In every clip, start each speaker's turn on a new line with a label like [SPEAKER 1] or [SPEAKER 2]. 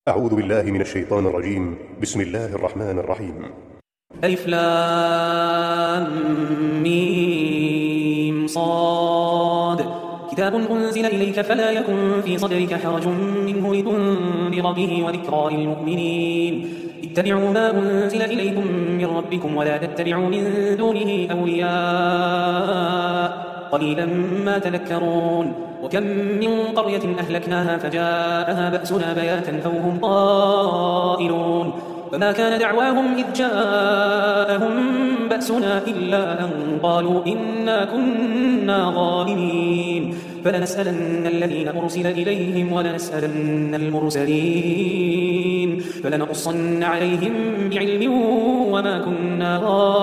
[SPEAKER 1] أعوذ بالله من الشيطان الرجيم. بسم الله الرحمن الرحيم.
[SPEAKER 2] ألف لام ميم صاد. كتاب أنزل إليك فلا يكن في صدرك حرج منه لتنذر به وذكرى للمؤمنين. اتبعوا ما أنزل إليكم من ربكم ولا تتبعوا من دونه أولياء قليلا ما تذكرون. وكم من قرية أهلكناها فجاءها بأسنا بياتا أو هم قائلون. فما كان دعواهم إذ جاءهم بأسنا إلا أن قالوا إنا كنا ظالمين. فلنسألن الذين أرسل إليهم ولنسألن المرسلين فلنقصن عليهم بعلم وما كنا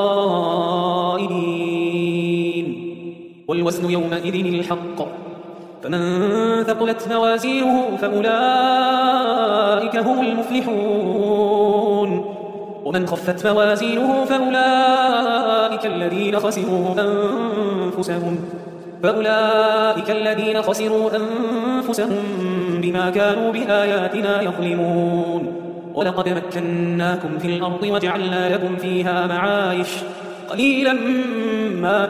[SPEAKER 2] غائبين. والوزن يومئذ الحق فمن ثقلت موازينه فأولئك هم المفلحون ومن خفت موازينه فأولئك الذين خسروا أنفسهم بما كانوا بآياتنا يظلمون. ولقد مكناكم في الأرض وجعلنا لكم فيها معايش قليلا ما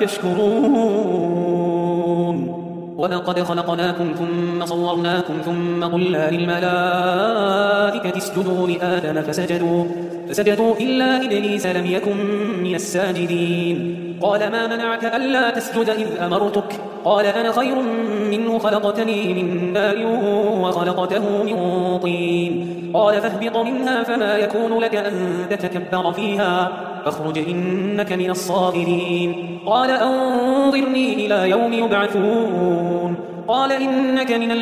[SPEAKER 2] تشكرون. ولقد خلقناكم ثم صورناكم ثم قلنا للملائكة اسجدوا لآدم فسجدوا إلا إبليس لم يكن من الساجدين. قال ما منعك ألا تسجد إذ أمرتك؟ قال أنا خير منه خلقتني من نار وخلقته من طين. قال فاهبط منها فما يكون لك أن تتكبر فيها فاخرج إنك من الصاغرين. قال أنظرني إلى يوم يبعثون. قال إنك من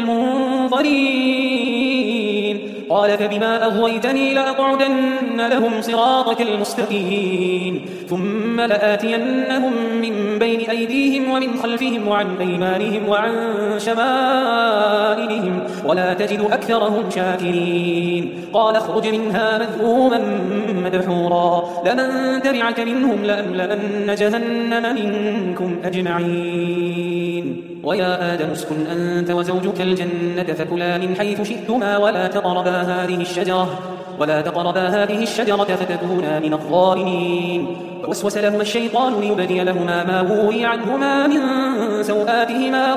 [SPEAKER 2] المنظرين. قال فبما أغويتني لأقعدن لهم صراطك المستقيم ثم لآتينهم من بين أيديهم ومن خلفهم وعن أيمانهم وعن شمائلهم ولا تجد أكثرهم شاكرين. قال اخرج منها مذءوما مدحورا لمن تبعك منهم لأملأن جهنم منكم أجمعين. ويا آدم اسكن أنت وزوجك الجنة فكلا من حيث شئتما ولا تقربا هذه الشجرة فتكونا من الظالمين. فوسوس لهما الشيطان ليبدي لهما ما وري عنهما من سوآتهما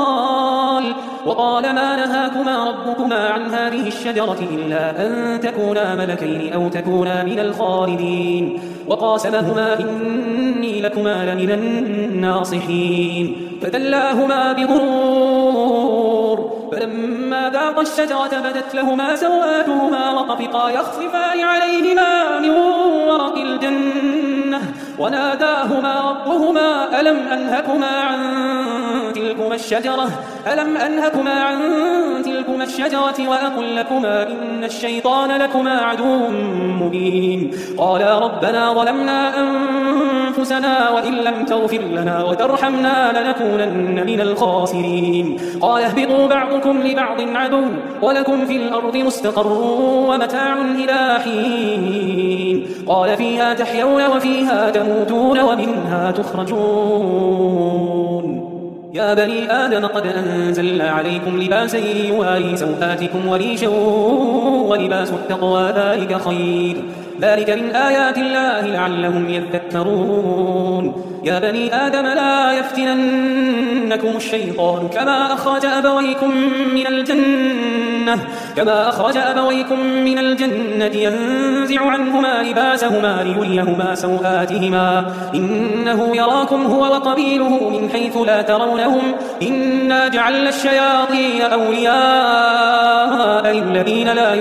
[SPEAKER 2] وقال ما نهاكما ربكما عن هذه الشجرة إلا أن تكونا ملكين أو تكونا من الخالدين. وقاسمهما إني لكما لمن الناصحين. فدلاهما بغرور فلما ذاقا الشجرة بدت لهما سوآتهما وطفقا يخصفان عليهما من ورق الجنة وناداهما ربهما ألم أنهكما عن تلكما الشجرة وأقل لكما إن الشيطان لكما عدو مبين. قالا ربنا ظلمنا أنفسنا وإن لم تغفر لنا وترحمنا لنكونن من الخاسرين. قال اهبطوا بعضكم لبعض عدو ولكم في الأرض مستقر ومتاع إلى حين. قال فيها تحيون وفيها تموتون ومنها تخرجون. يا بني آدم قد أنزلنا عليكم لباسا يواري سوآتكم وريشا ولباس التقوى ذلك خير ذلك من آيات الله لعلهم يذكرون. يا بني آدم لا يفتننكم الشيطان كما أخرج أبويكم من الجنة ينزع عنهما لباسهما ليريهما سوآتهما إنه يراكم هو وقبيله من حيث لا ترونهم إنا جعلنا الشياطين أولياء للذين لا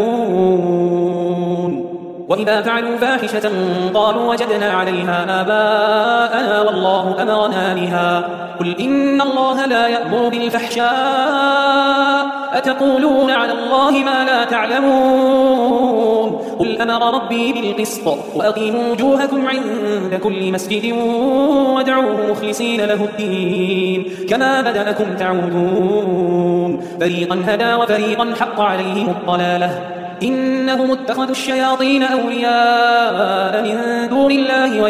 [SPEAKER 2] يؤمنون. وإذا فعلوا فاحشة قالوا وجدنا عليها آباءنا والله أمرنا بها قل إن الله لا يأمر بالفحشاء أتقولون على الله ما لا تعلمون. قل أمر ربي بالقسط وأقيموا وجوهكم عند كل مسجد وادعوه مخلصين له الدين كما بدأكم تعودون. فريقا هدى وفريقا حق عليهم الضلالة إنهم اتخذوا الشياطين أولياء من دون الله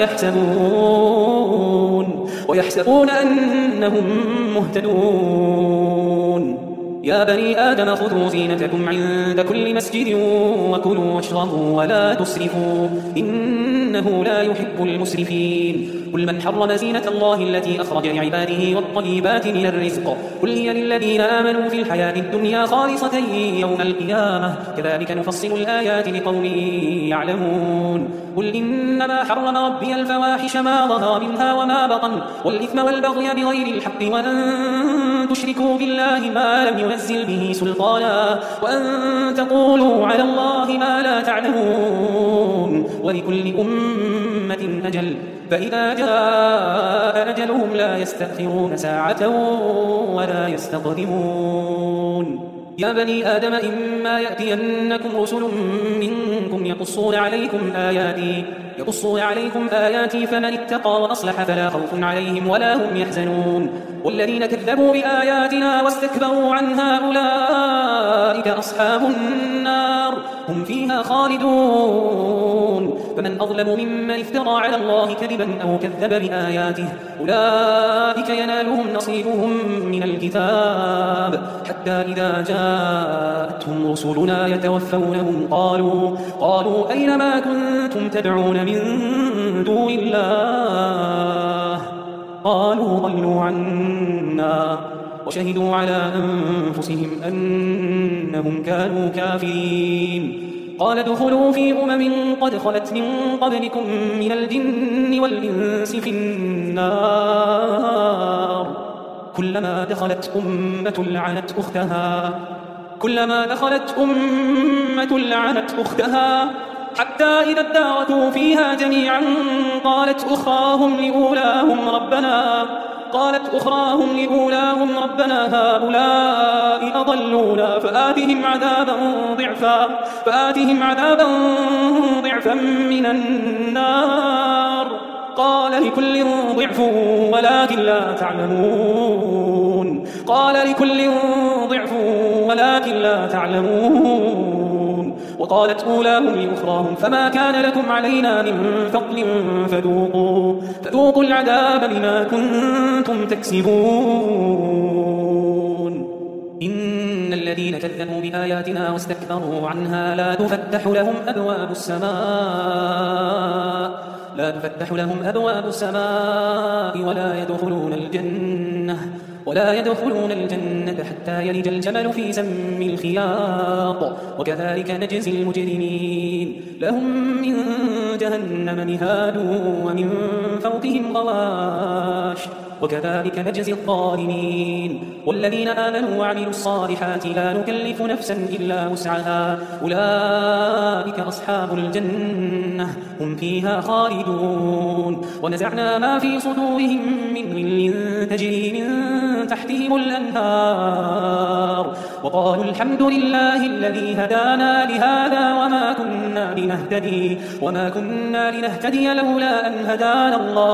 [SPEAKER 2] ويحسبون أنهم مهتدون. يا بني آدم خذوا زينتكم عند كل مسجد وكلوا واشربوا ولا تسرفوا إنه لا يحب المسرفين. قل من حرم زينة الله التي أخرج لعباده والطيبات من الرزق قل هي للذين آمنوا في الحياة الدنيا خالصة يوم القيامة كذلك نفصل الآيات لقوم يعلمون. قل إنما حرم ربي الفواحش ما ظهر منها وما بطن والإثم والبغي بغير الحق وأن تشركوا بالله ما لم ينزل به سلطانا وأن تقولوا على الله ما لا تعلمون. ولكل أمة أجل فإذا جاء أجلهم لا يستأخرون ساعة ولا يستقدمون. يا بني آدم إما يأتينكم رسل منكم يقصون عليكم آياتي فمن اتقى وأصلح فلا خوف عليهم ولا هم يحزنون. والذين كذبوا بآياتنا واستكبروا عنها أولئك أصحاب النار هم فيها خالدون. فمن أظلم ممن افترى على الله كذبا أو كذب بآياته أولئك ينالهم نصيبهم من الكتاب حتى إذا جاءتهم رسلنا يتوفونهم قالوا أين ما كنتم تدعون من دون الله قالوا ضلوا عنا وشهدوا على أنفسهم أنهم كانوا كافرين. قال ادخلوا في قد خلت من قبلكم من الجن والإنس في النار كلما دخلت أمة لعنت أختها حتى إذا اداركوا فيها جميعا قالت أخراهم لأولاهم ربنا هؤلاء أضلونا فآتهم عذابا ضعفا من النار قال لكل ضعف ولكن لا تعلمون. وقالت أولاهم لأخراهم فما كان لكم علينا من فضل فذوقوا العذاب بما كنتم تكسبون. إن الذين كذبوا بآياتنا واستكبروا عنها لا تفتح لهم أبواب السماء ولا يدخلون الجنة حتى يلج الجمل في سم الخياط وكذلك نجزي المجرمين. لهم من جهنم مهاد ومن فوقهم غواش وكذلك نجزي الظالمين. والذين آمنوا وعملوا الصالحات لا نكلف نفسا إلا وسعها أولئك أصحاب الجنة هم فيها خالدون. ونزعنا ما في صدورهم من غل تجري من تحتهم الأنهار وقالوا الحمد لله الذي هدانا لهذا وما كنا لنهتدي لولا أن هدانا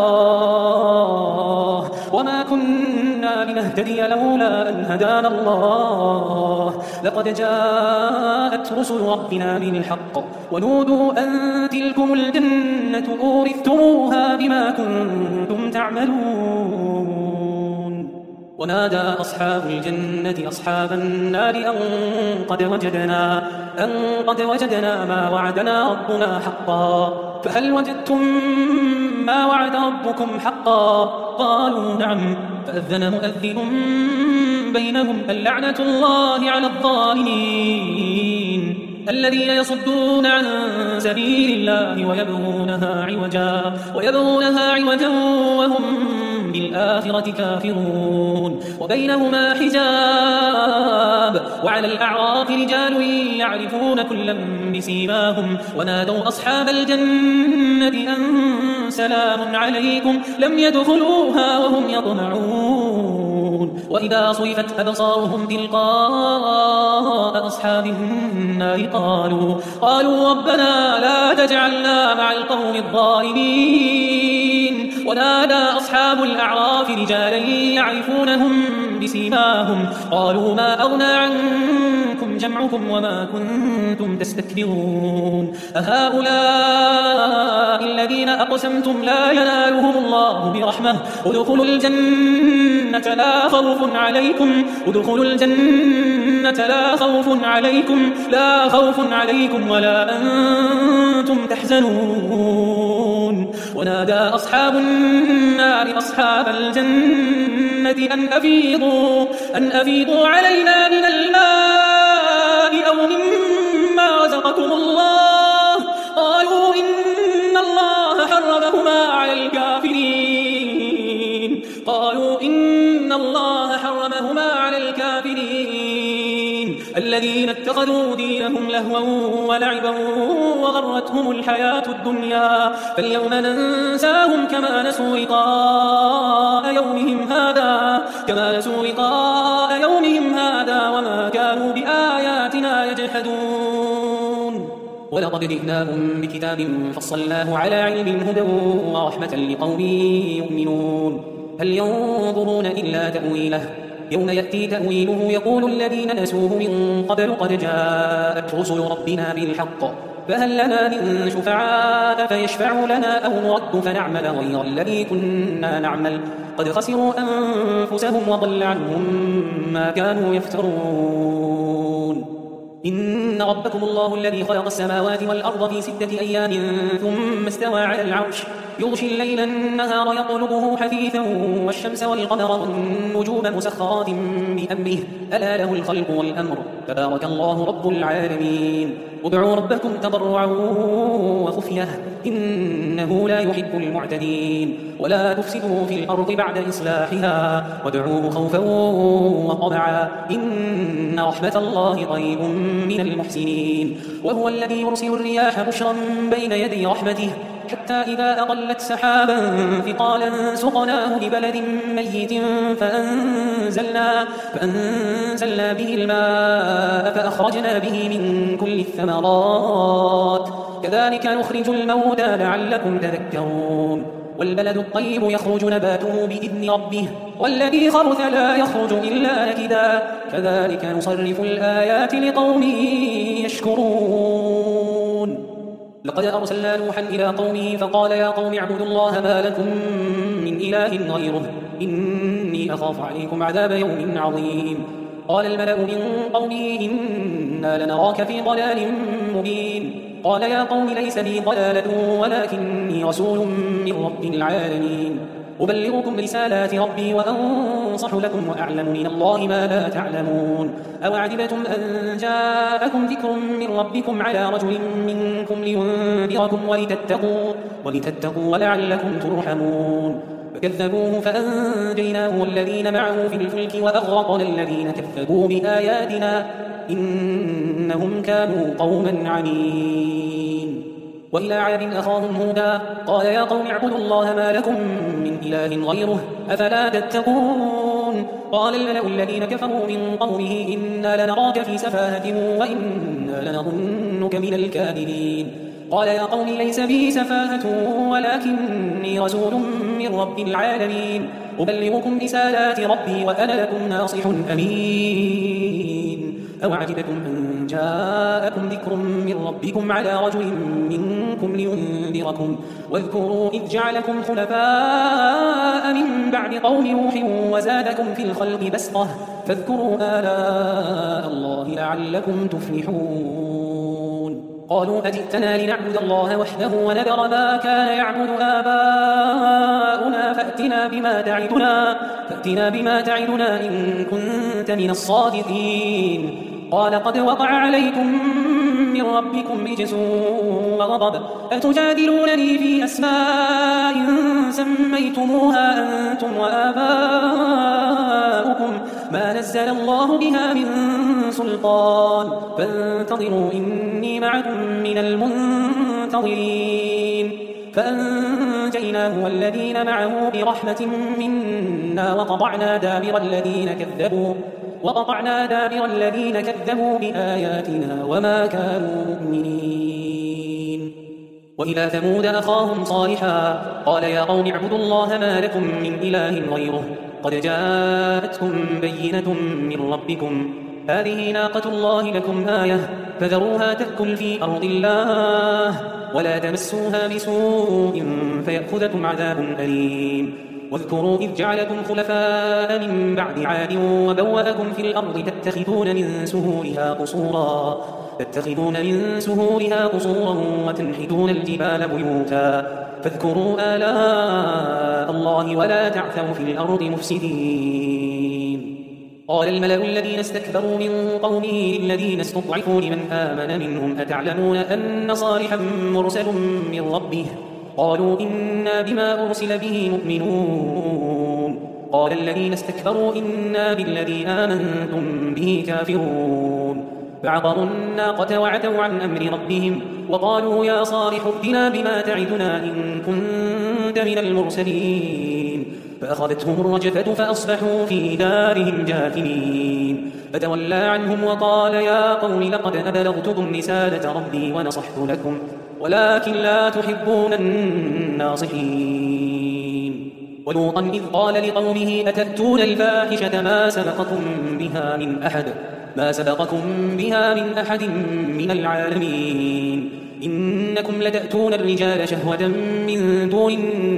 [SPEAKER 2] الله لقد جاءت رسل ربنا بالحق ونودوا أن تلكم الجنة أورثتموها بما كنتم تعملون. ونادى أصحاب الجنة أصحاب النار أن قد وجدنا ما وعدنا ربنا حقا فهل وجدتم ما وعد ربكم حقا؟ قالوا نعم. فأذن مؤذن بينهم اللعنة الله على الظالمين الذين يصدون عن سبيل الله ويبغونها عوجا وهم بالآخرة كافرون. وبينهما حجاب وعلى الأعراف رجال يعرفون كلا بسيماهم ونادوا أصحاب الجنة أن سلام عليكم لم يدخلوها وهم يطمعون. وإذا صرفت أبصارهم تلقاء أصحاب النار قالوا ربنا لا تجعلنا مع القوم الظالمين. ونادى أصحاب الأعراف رجالا يعرفونهم بسيماهم قالوا ما أغنى عنكم جمعكم وما كنتم تستكبرون أهؤلاء الذين أقسمتم لا ينالهم الله برحمة ادخلوا الجنة لا خوف عليكم ادخلوا الجنة لا خوف عليكم ولا أنتم تحزنون. ونادى أصحاب النار أصحاب الجنة أن أفيضوا علينا من الماء أو مما رزقكم الله. قالوا إن الله حرمهما على الكافرين الذين اتخذوا دينهم لهوا ولعبا وغرتهم الحياة الدنيا فاليوم ننساهم كما نسوا لقاء يومهم هذا وما كانوا بآياتنا يجحدون. ولقد جئناهم بكتاب فصلناه على علم هدى ورحمة لقوم يؤمنون. هل ينظرون إلا تأويله يوم يأتي تأويله يقول الذين نسوه من قبل قد جاءت رسل ربنا بالحق فهل لنا من شفعاء فيشفعوا لنا أو نرد فنعمل غير الذي كنا نعمل قد خسروا أنفسهم وضل عنهم ما كانوا يفترون. إن ربكم الله الذي خلق السماوات والأرض في 6 أيام ثم استوى على العرش يغشي الليل النهار يطلبه حثيثا والشمس والقمر والنجوم مسخرات بأمره ألا له الخلق والأمر تبارك الله رب العالمين. ادعوا ربكم تضرعا وخفية إنه لا يحب المعتدين ولا تفسدوا في الأرض بعد إصلاحها وادعوه خوفا وطمعا إن رحمة الله قريب من المحسنين. وهو الذي يرسل الرياح بشرا بين يدي رحمته حتى إذا أقلت سحابا ثقالا سقناه لبلد ميت فأنزلنا به الماء فأخرجنا به من كل الثمرات كذلك نخرج الموتى لعلكم تذكرون. والبلد الطيب يخرج نباته بإذن ربه والذي خبث لا يخرج إلا نكدا كذلك نصرف الآيات لقوم يشكرون. لقد أرسلنا نوحا إلى قومه فقال يا قوم اعبدوا الله ما لكم من إله غيره إني أخاف عليكم عذاب يوم عظيم. قال الملأ من قومه إنا لنراك في ضلال مبين. قال يا قوم ليس بي ضلالة ولكني رسول من رب العالمين أبلغكم رسالات ربي وأنصح لكم وأعلم من الله ما لا تعلمون. أوعجبتم أن جاءكم ذكر من ربكم على رجل منكم لينذركم ولتتقوا ولعلكم ترحمون. فكذبوه فأنجيناه والذين معه في الفلك وأغرقنا الذين كذبوا بآياتنا إنهم كانوا قوما عمين. وإلى عاد أخاهم هودا قال يا قوم اعبدوا الله ما لكم من إله غيره أفلا تتقون. قال الملأ الذين كفروا من قومه إنا لنراك في سفاهة وإنا لنظنك من الكاذبين. قال يا قوم ليس بي سفاهة ولكني رسول من رب العالمين أبلغكم رسالات ربي وأنا لكم ناصح أمين. أوعجبتم أن جاءكم ذكر من ربكم على رجل منكم لينذركم واذكروا إذ جعلكم خلفاء من بعد قوم نوح وزادكم في الخلق بسطة فاذكروا آلاء الله لعلكم تفلحون. قالوا أجئتنا لنعبد الله وحده ونذر ما كان يعبد آباؤنا فأتنا بما تعدنا إن كنت من الصادقين. قال قد وقع عليكم من ربكم رجس وغضب أتجادلونني في أسماء سميتموها أنتم وآباؤكم ما نزل الله بها من سلطان فانتظروا إني معكم من المنتظرين. فأنجيناه والذين معه برحمة منا وقطعنا دابر الذين كذبوا بآياتنا وما كانوا مؤمنين. وإلى ثمود أخاهم صالحا قال يا قوم اعبدوا الله ما لكم من إله غيره قد جاءتكم بينة من ربكم هذه ناقة الله لكم آية فذروها تأكل في أرض الله ولا تمسوها بسوء فيأخذكم عذاب أليم. واذكروا إذ جعلكم خلفاء من بعد عاد وبوأكم في الأرض تتخذون من سهولها قصورا وتنحتون الجبال بيوتا فاذكروا آلاء الله ولا تعثوا في الأرض مفسدين. قال الملأ الذين استكبروا من قومه الذين استضعفوا لمن آمن منهم أتعلمون أن صالحا مرسل من ربه؟ قالوا إنا بما أرسل به مؤمنون. قال الذين استكبروا إنا بالذي آمنتم به كافرون. فعقروا الناقة وعتوا عن أمر ربهم وقالوا يا صالح ائتنا بما تعدنا إن كنت من المرسلين. فأخذتهم الرجفة فأصبحوا في دارهم جاثمين. فتولى عنهم وقال يا قوم لقد أبلغتكم رسالة ربي ونصحت لكم ولكن لا تحبون الناصحين. ولوطا إذ قال لقومه أتأتون الفاحشة ما سبقكم بها من أحد من العالمين إنكم لتأتون الرجال شهوة من دون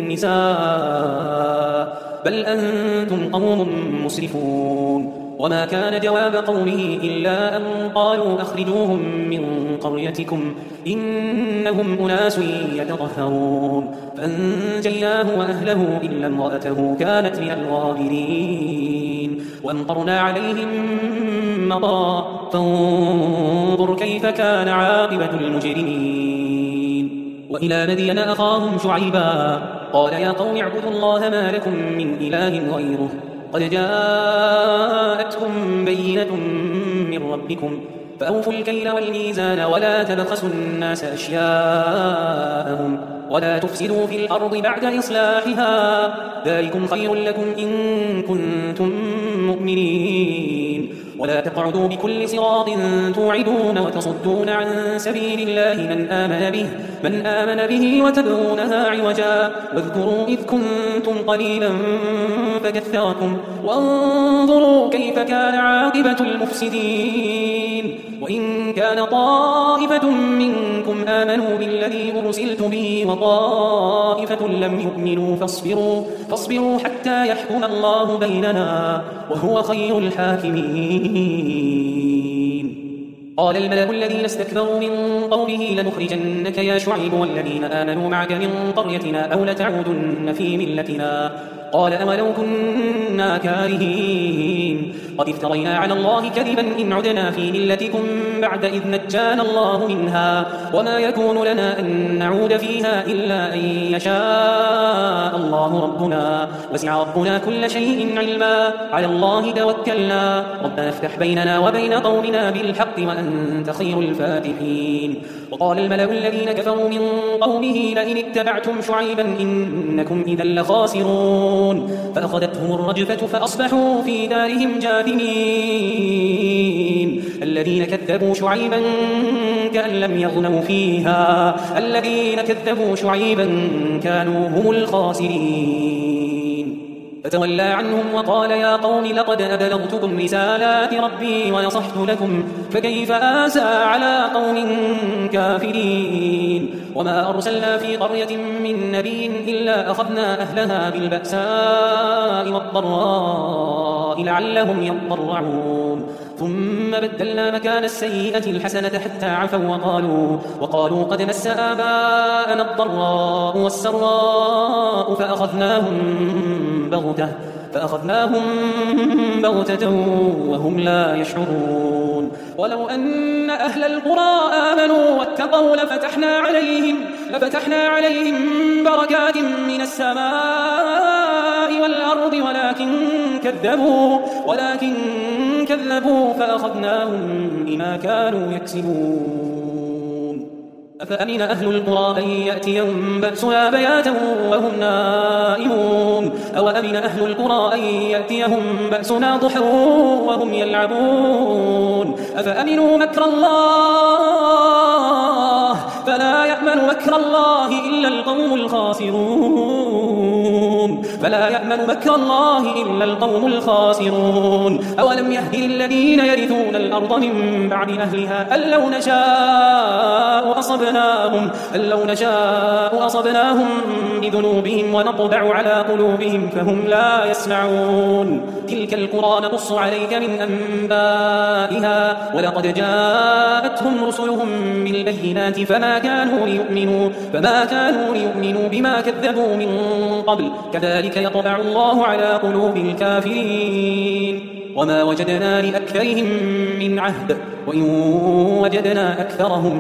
[SPEAKER 2] النساء بل أنتم قوم مسرفون. وما كان جواب قومه إلا أن قالوا أخرجوهم من قريتكم إنهم أناس يتطهرون. فأنجيناه وأهله إلا امرأته كانت من الغابرين. وأمطرنا عليهم مطرا فانظر كيف كان عاقبة المجرمين. وإلى مدين أخاهم شعيبا قال يا قوم اعبدوا الله ما لكم من إله غيره قد جاءتكم بينة من ربكم فأوفوا الكيل والميزان ولا تبخسوا الناس أشياءهم ولا تفسدوا في الأرض بعد إصلاحها ذلكم خير لكم إن كنتم مؤمنين. ولا تقعدوا بكل صراط توعدون وتصدون عن سبيل الله من آمن به وتبغونها عوجا واذكروا إذ كنتم قليلا فكثركم وانظروا كيف كان عاقبة المفسدين. وإن كان طائفة منكم آمنوا بالذي أرسلت به وطائفة لم يؤمنوا فاصبروا حتى يحكم الله بيننا وهو خير الحاكمين. قال الملأ الذين استكبروا من قومه لنخرجنك يا شعيب والذين آمنوا معك من قريتنا أو لتعودن في ملتنا. قال أولو كنا كارهين قد افترينا على الله كذبا إن عدنا في ملتكم بعد إذ نجانا الله منها وما يكون لنا أن نعود فيها إلا أن يشاء الله ربنا وسع ربنا كل شيء علما على الله توكلنا ربنا افتح بيننا وبين قومنا بالحق وأنت خير الفاتحين. وقال الملأ الذين كفروا من قومه لئن اتبعتم شعيبا إنكم إذا لخاسرون. فأخذتهم الرجفة فأصبحوا في دارهم جاثمين. الذين كذبوا شعيبا كأن لم يغنوا فيها الذين كذبوا شعيبا كانوا هم الخاسرين. فتولى عنهم وقال يا قوم لقد أبلغتكم رسالات ربي ونصحت لكم فكيف آسى على قوم كافرين. وما أرسلنا في قرية من نبي إلا أخذنا أهلها بالبأساء والضراء لعلهم يضرعون ثم بدلنا مكان السيئة الحسنة حتى عفوا وقالوا قد مس آباءنا الضراء والسراء فأخذناهم بغتة وهم لا يشعرون. ولو أن أهل القرى آمنوا واتقوا لفتحنا عليهم بركات من السماء والأرض ولكن كذبوا فأخذناهم بما كانوا يكسبون. أفأمن أهل القرى أن يأتيهم بأسنا بياتا وهم نائمون أو أمن أهل القرى أن يأتيهم بأسنا ضحى وهم يلعبون. أفأمنوا مكر الله فلا يأمن مكر الله إلا القوم الخاسرون. أولم يهد للذين يرثون الأرض من بعد أهلها أن لو نشاء أصبناهم بذنوبهم ونطبع على قلوبهم فهم لا يسمعون تلك القرى نقص عليك من أنبائها ولقد جاءتهم رسلهم بالبينات فما كانوا ليؤمنوا بما كذبوا من قبل كذلك يطبع الله على قلوب الكافرين وما وجدنا لأكثرهم من عهد وإن وجدنا أكثرهم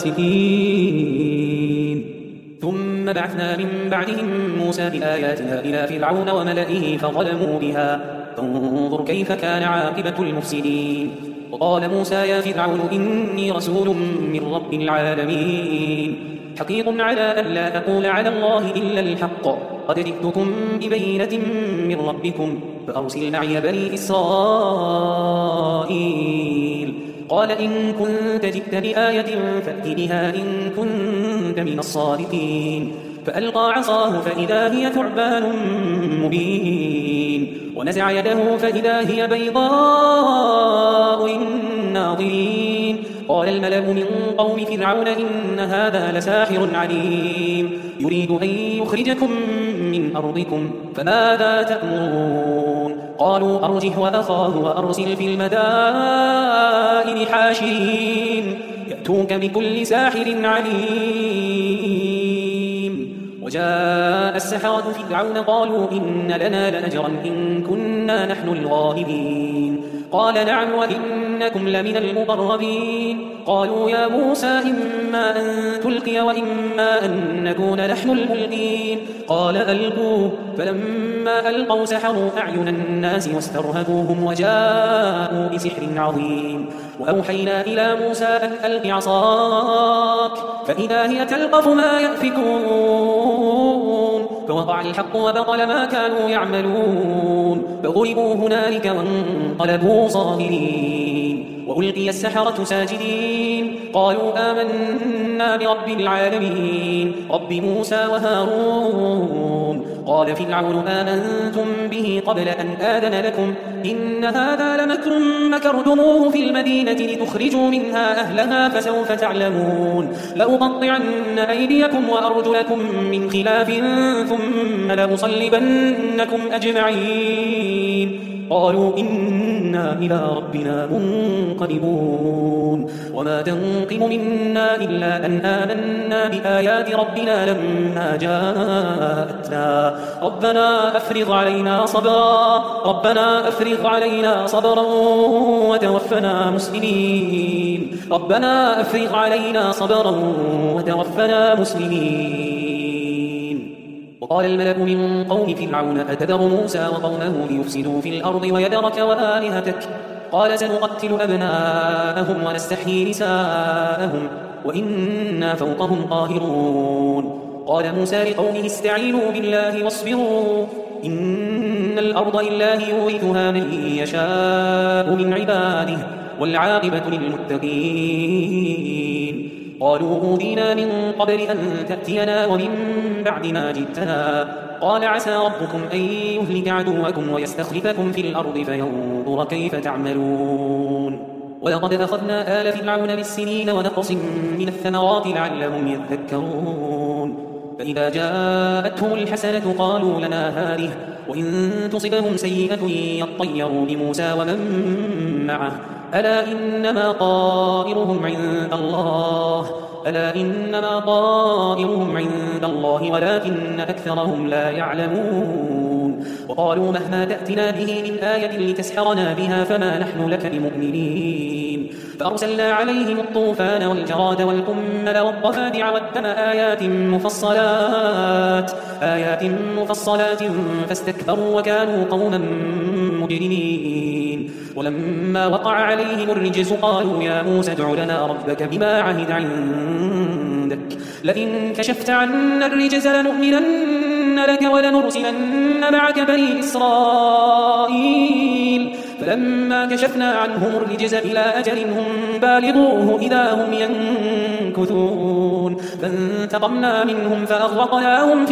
[SPEAKER 2] لفاسقين ثم بعثنا من بعدهم موسى بآياتنا إلى فرعون وملئه فظلموا بها فانظر كيف كان عاقبة المفسدين وقال موسى يا فرعون إني رسول من رب العالمين حقيق على أن لا أقول على الله إلا الحق قد جئتكم ببينة من ربكم فأرسل معي بني إسرائيل قال إن كنت جئت بآية فأت بها إن كنت من الصادقين فألقى عصاه فإذا هي ثعبان مبين ونزع يده فإذا هي بيضاء للناظرين قال الملأ من قوم فرعون إن هذا لساحر عليم يريد أن يخرجكم من أرضكم فماذا تأمرون قالوا أرجه وأخاه وأرسل في المدائن حاشرين يأتوك بكل ساحر عليم وجاء السحرة فرعون قالوا إن لنا لأجرا إن كنا نحن الغالبين قال نعم وإنكم لمن المقربين قالوا يا موسى إما أن تلقي وإما أن نكون نحن الملقين قال ألقوا فلما ألقوا سحروا أعين الناس واسترهبوهم وجاءوا بسحر عظيم وأوحينا إلى موسى أن ألق عصاك فإذا هي تلقف ما يأفكون فوقع الحق وبطل ما كانوا يعملون فغلبوا هنالك وانقلبوا صاغرين وألقي السحرة ساجدين قالوا آمنا برب العالمين رب موسى وهارون قال فرعون آمنتم به قبل أن آذن لكم إن هذا لمكر مكرتموه في المدينة لتخرجوا منها أهلها فسوف تعلمون لأقطعن أيديكم وأرجلكم من خلاف ثم لأصلبنكم أجمعين قالوا إنا إلى ربنا منقلبون وما تنقم منا إلا أن آمنا بآيات ربنا لما جاءتنا ربنا أفرغ علينا صبرا وتوفنا مسلمين وقال الملأ من قوم فرعون أتذر موسى وقومه ليفسدوا في الأرض ويذرك وآلهتك قال سنقتل أبناءهم ونستحيي نساءهم وإنا فوقهم قاهرون قال موسى لقومه استعينوا بالله واصبروا إن الأرض لله يورثها من يشاء من عباده والعاقبة للمتقين قالوا أوذينا من قبل أن تأتينا ومن بعد ما جئتنا قال عسى ربكم أن يهلك عدوكم ويستخلفكم في الأرض فينظر كيف تعملون ولقد أخذنا آل فرعون بالسنين ونقص من الثمرات لعلهم يذكرون فإذا جاءتهم الحسنة قالوا لنا هذه وإن تصبهم سيئة يطيروا بموسى ومن معه ألا إنما طائرهم عند الله ولكن أكثرهم لا يعلمون وقالوا مهما تأتنا به من آية لتسحرنا بها فما نحن لك بمؤمنين فأرسلنا عليهم الطوفان والجراد والقمل والضفادع والدم آيات مفصلات فاستكبروا وكانوا قوما مجرمين ولما وقع عليهم الرجز قالوا يا موسى ادع لنا ربك بما عهد عندك لئن كشفت عنا الرجز لنؤمنن لك ولنرسلن معك بني إسرائيل فلما كشفنا عنهم الرجز إلى أجل هم بالغوه إذا هم ينكثون فانتقمنا منهم فأغرقناهم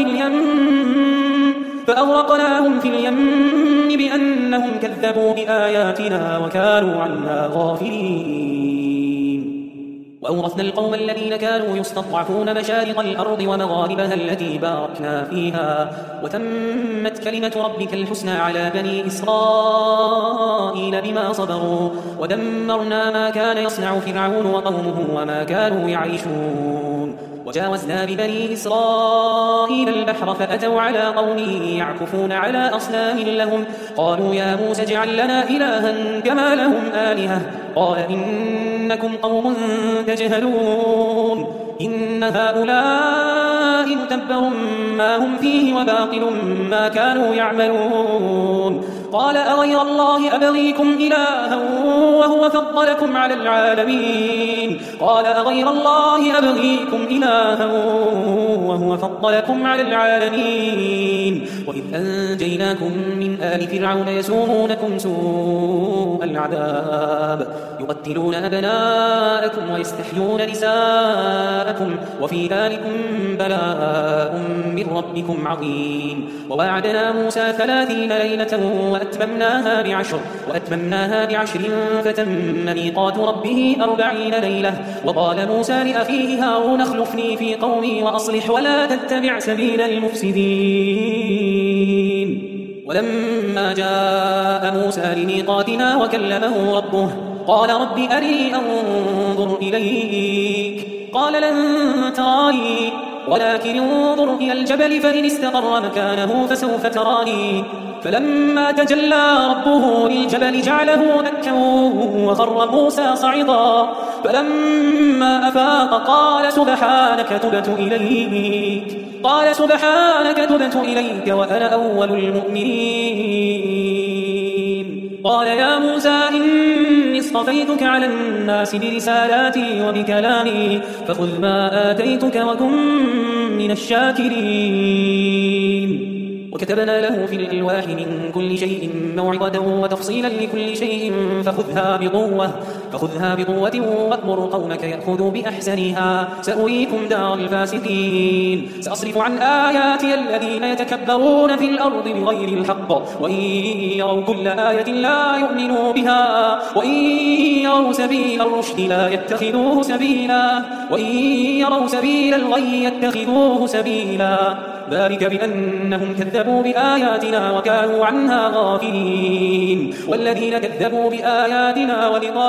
[SPEAKER 2] في اليم بأنهم كذبوا بآياتنا وكانوا عنها غافلين وأورثنا القوم الذين كانوا يستضعفون مشارق الأرض ومغاربها التي باركنا فيها وتمت كلمة ربك الحسنى على بني إسرائيل بما صبروا ودمرنا ما كان يصنع فرعون وقومه وما كانوا يعيشون وجاوزنا ببني إسرائيل البحر فأتوا على قوم يعكفون على أصنام لهم قالوا يا موسى اجعل لنا إلها كما لهم آلهة قال إنكم قوم تجهلون إن هؤلاء متبر ما هم فيه وباطل ما كانوا يعملون قال أغير الله أبغيكم إلها وهو فضلكم على العالمين قال أغير الله أبغيكم إلها وهو فضلكم على العالمين وإذ أنجيناكم من آل فرعون يسومونكم سوء العذاب يقتلون أبناءكم ويستحيون نساءكم وفي ذلكم بلاء من ربكم عظيم وواعدنا موسى 30 ليلة وأتممناها بعشر فتم ميقات ربه 40 ليلة وقال موسى لأخيه هارون اخلفني في قومي وأصلح ولا تتبع سبيل المفسدين ولما جاء موسى لميقاتنا وكلمه ربه قال رب أرني أنظر إليك قال لن تراني ولكن انظر إلى الجبل فإن استقر مكانه فسوف تراني فلما تجلى ربه للجبل جعله دكا وخر موسى صعدا فلما أفاق قال سبحانك تبت إليك وأنا أول المؤمنين قال يا موسى إني اصطفيتك على الناس برسالاتي وبكلامي فخذ ما آتيتك وكن من الشاكرين وكتبنا له في الألواح من كل شيء موعظة وتفصيلا لكل شيء فخذها بقوة وأمر قومك يأخذوا بأحسنها سأريكم دار الفاسقين سأصرف عن آياتي الذين يتكبرون في الأرض بغير الحق وإن يروا كل آية لا يؤمنوا بها وإن يروا سبيل الرشد لا يتخذوه سبيلا وإن يروا سبيل الغي يتخذوه سبيلا ذلك بأنهم كذبوا بآياتنا وكانوا عنها غافلين والذين كذبوا بآياتنا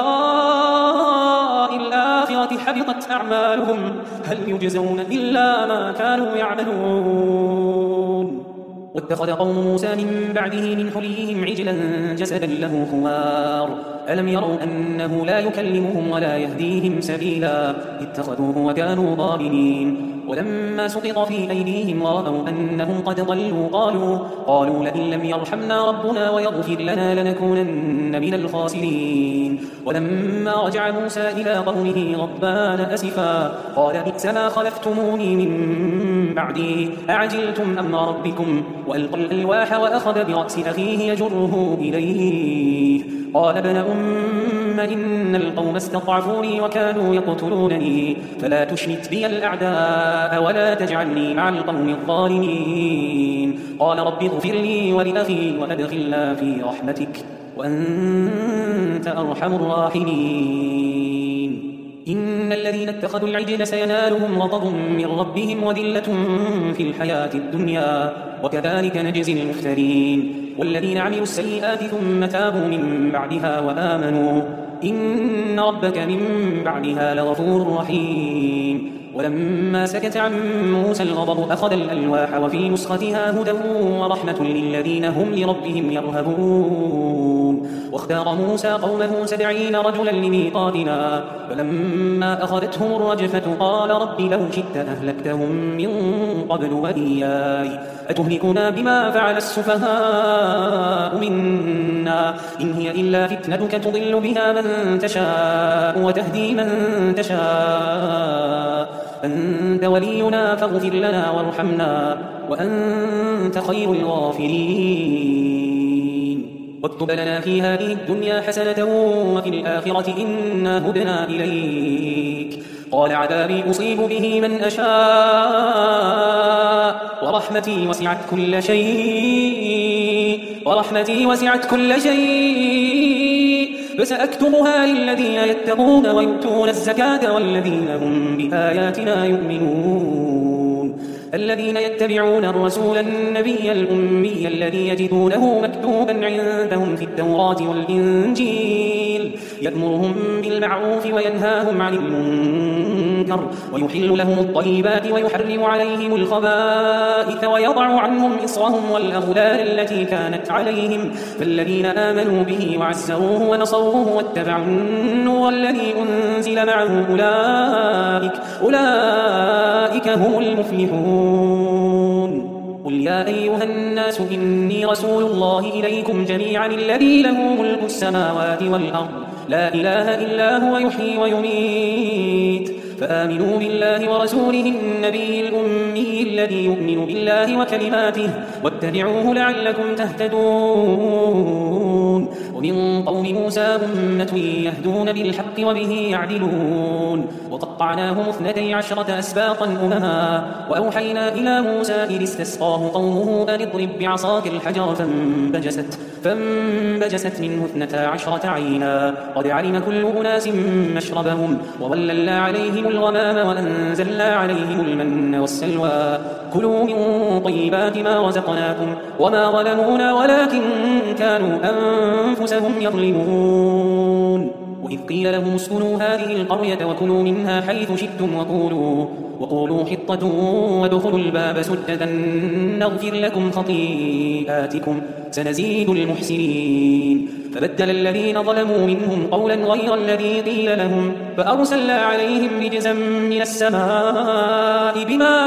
[SPEAKER 2] ولقاء الآخرة حبطت أعمالهم هل يجزون إلا ما كانوا يعملون واتخذ قوم موسى من بعده من حليهم عجلا جسدا له خوار ألم يروا أنه لا يكلمهم ولا يهديهم سبيلا اتخذوه وكانوا ظالمين ولما سقط في أيديهم ورأوا أنهم قد ضلوا قالوا لئن لم يرحمنا ربنا ويغفر لنا لنكونن من الخاسرين ولما رجع موسى إلى قومه غضبان أسفا قال بئس ما خلفتموني من بعدي أعجلتم أمر ربكم وألقى الألواح وأخذ برأس أخيه يجره إليه قال ابن إن القوم استضعفوني وكانوا يقتلونني فلا تشمت بي الأعداء ولا تجعلني مع القوم الظالمين قال رب اغفر لي ولأخي وأدخلنا في رحمتك وأنت أرحم الراحمين إن الذين اتخذوا العجل سينالهم غضب من ربهم وذلة في الحياة الدنيا وكذلك نجزي المفترين والذين عملوا السيئات ثم تابوا من بعدها وآمنوا إن ربك من بعدها لغفور رحيم ولما سكت عن موسى الغضب أخذ الألواح وفي نسختها هدى ورحمة للذين هم لربهم يرهبون واختار موسى قومه 70 رجلا لميقاتنا فلما أخذتهم الرجفة قال رب لو شئت أهلكتهم من قبل وإياي أتهلكنا بما فعل السفهاء منا إن هي إلا فتنتك تضل بها من تشاء وتهدي من تشاء أنت ولينا فاغفر لنا وارحمنا وأنت خير الغافرين واكتب لنا في هذه الدنيا حسنة وفي الآخرة إنا هدنا إليك قال عذابي أصيب به من أشاء ورحمتي وسعت كل شيء فسأكتبها للذين يتقون ويؤتون الزكاة والذين هم بآياتنا يؤمنون الذين يتبعون الرسول النبي الأمي الذي يجدونه مكتوبا عندهم في التوراة والإنجيل يأمرهم بالمعروف وينهاهم عن المنكر ويحل لهم الطيبات ويحرم عليهم الخبائث ويضع عنهم إصرهم والأغلال التي كانت عليهم فالذين آمنوا به وعزروه ونصروه واتبعوا النور الذي أنزل معه أولئك هم المفلحون قل يا أيها الناس إني رسول الله إليكم جميعا الذي له ملك السماوات والأرض لا إله إلا هو يحيي ويميت فآمنوا بالله ورسوله النبي الأمي الذي يؤمن بالله وكلماته واتبعوه لعلكم تهتدون ومن قوم موسى أمة يهدون بالحق وبه يعدلون وقطعناهم 12 أسباطا أمما وأوحينا إلى موسى إذ استسقاه قومه أن اضرب بعصاك الحجر فانبجست منه 12 عينا قد علم كل أناس مشربهم وظللنا عليهم الغمام وأنزلنا عليهم المن والسلوى كلوا من طيبات ما رزقناكم وما ظلمونا ولكن كانوا أنفسهم يظلمون وإذ قيل لهم اسكنوا هذه القرية وكلوا منها حيث شئتم وقولوا حطة وادخلوا الباب سجدا نغفر لكم خطيئاتكم سنزيد المحسنين فبدل الذين ظلموا منهم قولا غير الذي قيل لهم فأرسلنا عليهم رجزا من السماء بما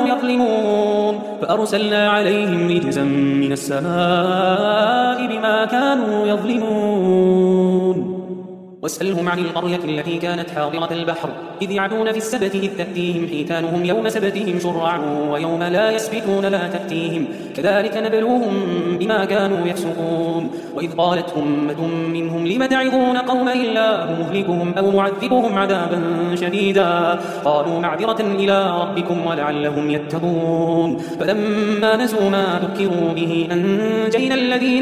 [SPEAKER 2] كانوا يظلمون واسألهم عن القرية التي كانت حاضرة البحر إذ يعدون في السبت إذ تأتيهم حيتانهم يوم سبتهم شرعا ويوم لا يسبتون لا تأتيهم كذلك نبلوهم بما كانوا يفسقون وإذ قالت أمة منهم لم تعظون قوما الله مهلكهم أو معذبهم عذابا شديدا قالوا معذرة إلى ربكم ولعلهم يتقون فلما نسوا ما ذكروا به أنجينا الذين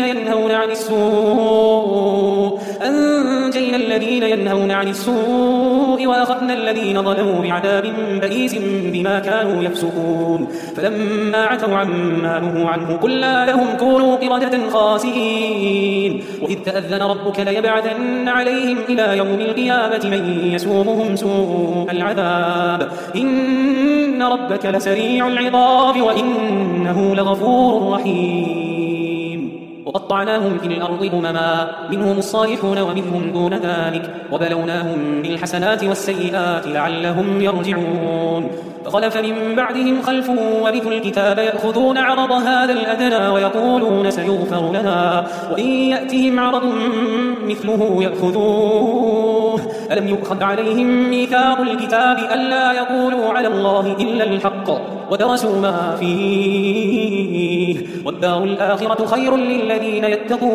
[SPEAKER 2] ينهون عن السوء وأخذنا الذين ظلموا بعذاب بئيس بما كانوا يفسقون فلما عتوا عما نهوا عنه قلنا لهم كونوا قردة خاسئين وإذ تأذن ربك ليبعثن عليهم إلى يوم القيامة من يسومهم سوء العذاب إن ربك لسريع العقاب وإنه لغفور رحيم وقطعناهم في الأرض أمما منهم الصالحون ومنهم دون ذلك وبلوناهم بالحسنات والسيئات لعلهم يرجعون فخلف من بعدهم خلف ورثوا الكتاب يأخذون عرض هذا الأدنى ويقولون سيغفر لنا وإن يأتهم عرض مثله يأخذوه ألم يؤخذ عليهم ميثاق الكتاب ألا يقولوا على الله إلا الحق ودرسوا ما فيه والدار الآخرة خير للذين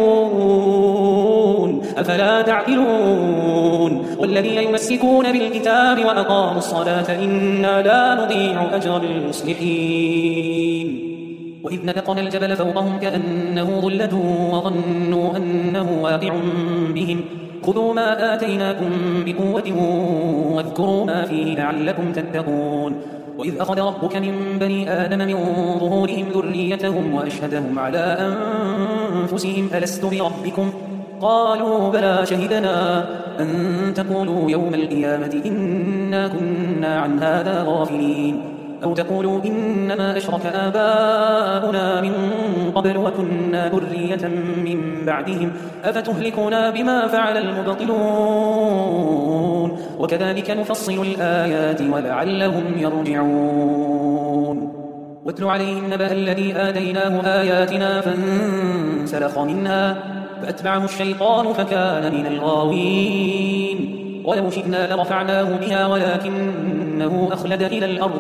[SPEAKER 2] يتقون أفلا تعقلون والذين يمسكون بالكتاب وأقاموا الصلاة إنا لا نضيع أجر المصلحين وإذ نتقنا الجبل فوقهم كأنه ظلة وظنوا أنه واقع بهم خذوا ما آتيناكم بقوة واذكروا ما فيه لعلكم تتقون وإذ أخذ ربك من بني آدم من ظهورهم ذريتهم وأشهدهم على أنفسهم ألست بربكم قالوا بلى شهدنا أن تقولوا يوم القيامة إنا كنا عن هذا غافلين أو تقولوا إنما أشرك آباؤنا من قبل وكنا ذرية من بعدهم أفتهلكنا بما فعل المبطلون وكذلك نفصل الآيات ولعلهم يرجعون واتل عليهم نبأ الذي آتيناه آياتنا فانسلخ منها فأتبعه الشيطان فكان من الغاوين ولو شئنا لرفعناه بها ولكنه أخلد إلى الأرض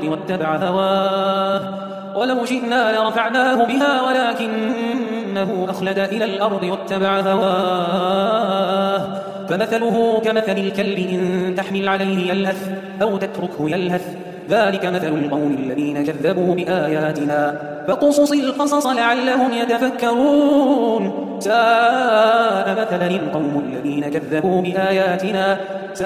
[SPEAKER 2] واتبع هواه فمثله كمثل الكلب إن تحمل عليه يلهث أو تتركه يلهث ذلك مثل القوم الذين كذبوا بآياتنا فقصص القصص لعلهم يتفكرون ساء مثلا القوم الذين كذبوا بآياتنا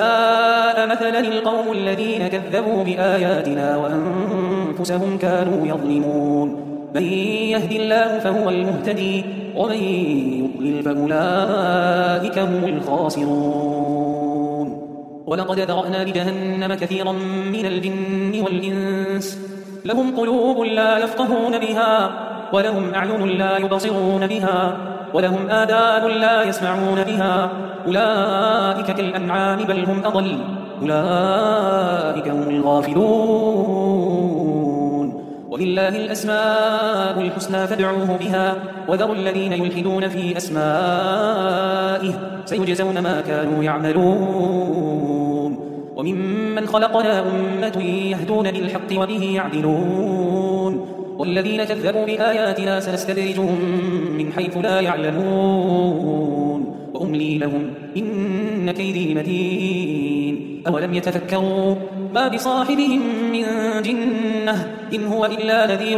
[SPEAKER 2] وأنفسهم كانوا يظلمون من يهد الله فهو المهتدي ومن يضلل فأولئك هم الخاسرون ولقد ذرأنا لجهنم كثيرا من الجن والإنس لهم قلوب لا يفقهون بها ولهم أعين لا يبصرون بها ولهم آذان لا يسمعون بها أولئك كالأنعام بل هم أضل أولئك هم الغافلون ولله الأسماء الحسنى فادعوه بها وذروا الذين يلحدون في أسمائه سيجزون ما كانوا يعملون وممن خلقنا أمة يهدون بالحق وبه يعدلون والذين كذبوا بآياتنا سنستدرجهم من حيث لا يعلمون وأملي لهم إن كيدي متين أولم يتفكروا ما بصاحبهم من جنة إن هو إلا نذير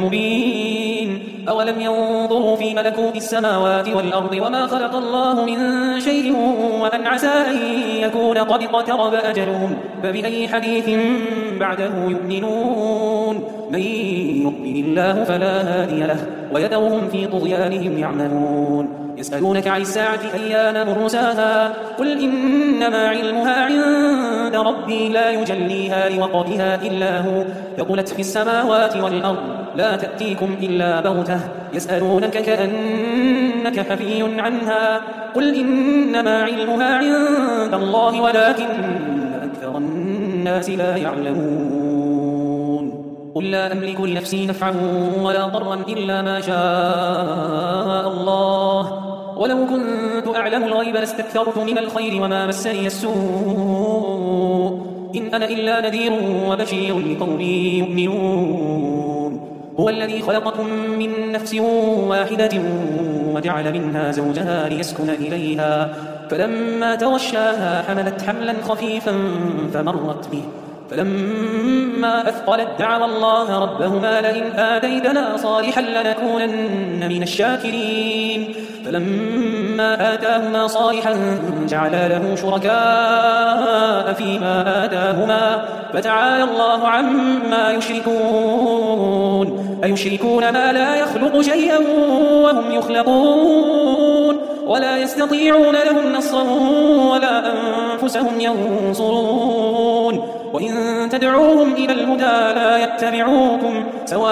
[SPEAKER 2] مبين أولم ينظروا في ملكوت السماوات والأرض وما خلق الله من شيء وأن عسى أن يكون قد اقترب أجلهم فبأي حديث بعده يؤمنون من يضلل الله فلا هادي له ويذرهم في طغيانهم يعمهون يسألونك عن الساعة أيان مرساها قل إنما علمها عند ربي لا يجليها لوقتها إلا هو ثقلت في السماوات والأرض لا تأتيكم إلا بغتة يسألونك كأنك حفي عنها قل إنما علمها عند الله ولكن أكثر الناس لا يعلمون قل لا أملك لنفسي نفعا ولا ضرا إلا ما شاء الله ولو كنت أعلم الغيب لاستكثرت من الخير وما مسني السوء إن أنا إلا نذير وبشير لقوم يؤمنون هو الذي خلقكم من نفس واحدة وجعل منها زوجها ليسكن إليها فلما تغشاها حملت حملا خفيفا فمرت به فلما أثقلت دعوا الله ربهما لئن آتيتنا صالحا لنكونن من الشاكرين فلما آتاهما صالحا جعلا له شركاء فيما آتاهما فتعالى الله عما يشركون أيشركون ما لا يخلق شيئا وهم يخلقون ولا يستطيعون لهم نصرا ولا أنفسهم ينصرون وإن تدعوهم إلى الهدى لا يتبعوكم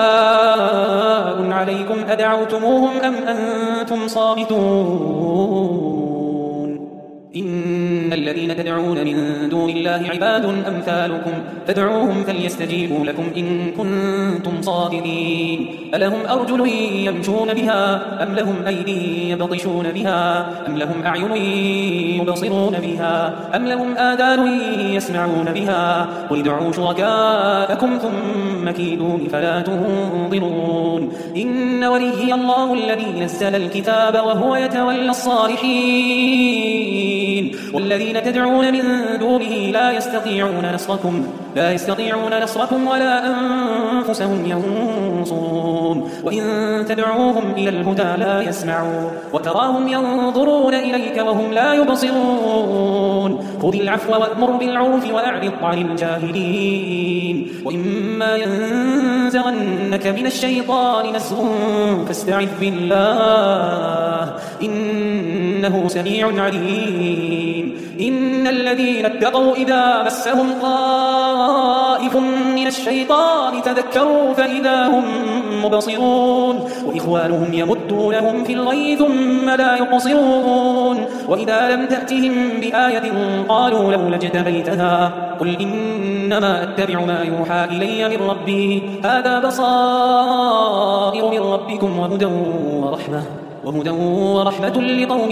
[SPEAKER 2] سواء عليكم أدعوتموهم أم أنتم صامتون إن الذين تدعون من دون الله عباد أمثالكم فادعوهم فليستجيبوا لكم إن كنتم صادقين ألهم أرجل يمشون بها أم لهم أيدي يبطشون بها أم لهم أعين يبصرون بها أم لهم آذان يسمعون بها قل ادعوا شركاءكم ثم كيدون فلا تنظرون إن وليي الله الذي نزل الكتاب وهو يتولى الصالحين والذين تدعون من دونه لا يستطيعون نصركم ولا أنفسهم ينصرون وإن تدعوهم إلى الهدى لا يسمعون وتراهم ينظرون إليك وهم لا يبصرون خذ العفو وأمر بالعرف وأعرض عن الجاهلين وإما ينزغنك من الشيطان نزغ فاستعذ بالله إنه سميع عليم إن الذين اتقوا إذا مسهم طائف من الشيطان تذكروا فإذا هم مبصرون وإخوانهم يمدونهم في الغي ثم لا يقصرون وإذا لم تأتهم بآية قالوا لولا اجتبيتها قل إنما أتبع ما يوحى إلي من ربي هذا بصائر من ربكم وهدى ورحمة لقوم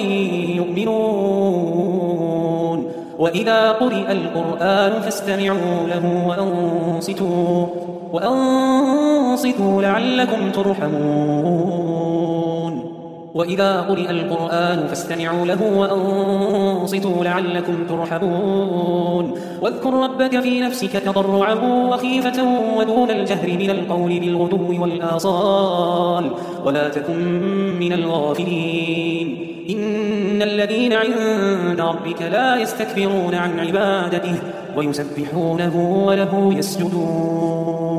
[SPEAKER 2] يؤمنون وإذا قرئ القرآن فاستمعوا له وأنصتوا لعلكم ترحمون وإذا قرئ القرآن فاستمعوا له وأنصتوا لعلكم ترحمون واذكر ربك في نفسك تضرعا وخيفة ودون الجهر من القول بالغدو والآصال ولا تكن من الغافلين إن الذين عند ربك لا يستكبرون عن عبادته ويسبحونه وله يسجدون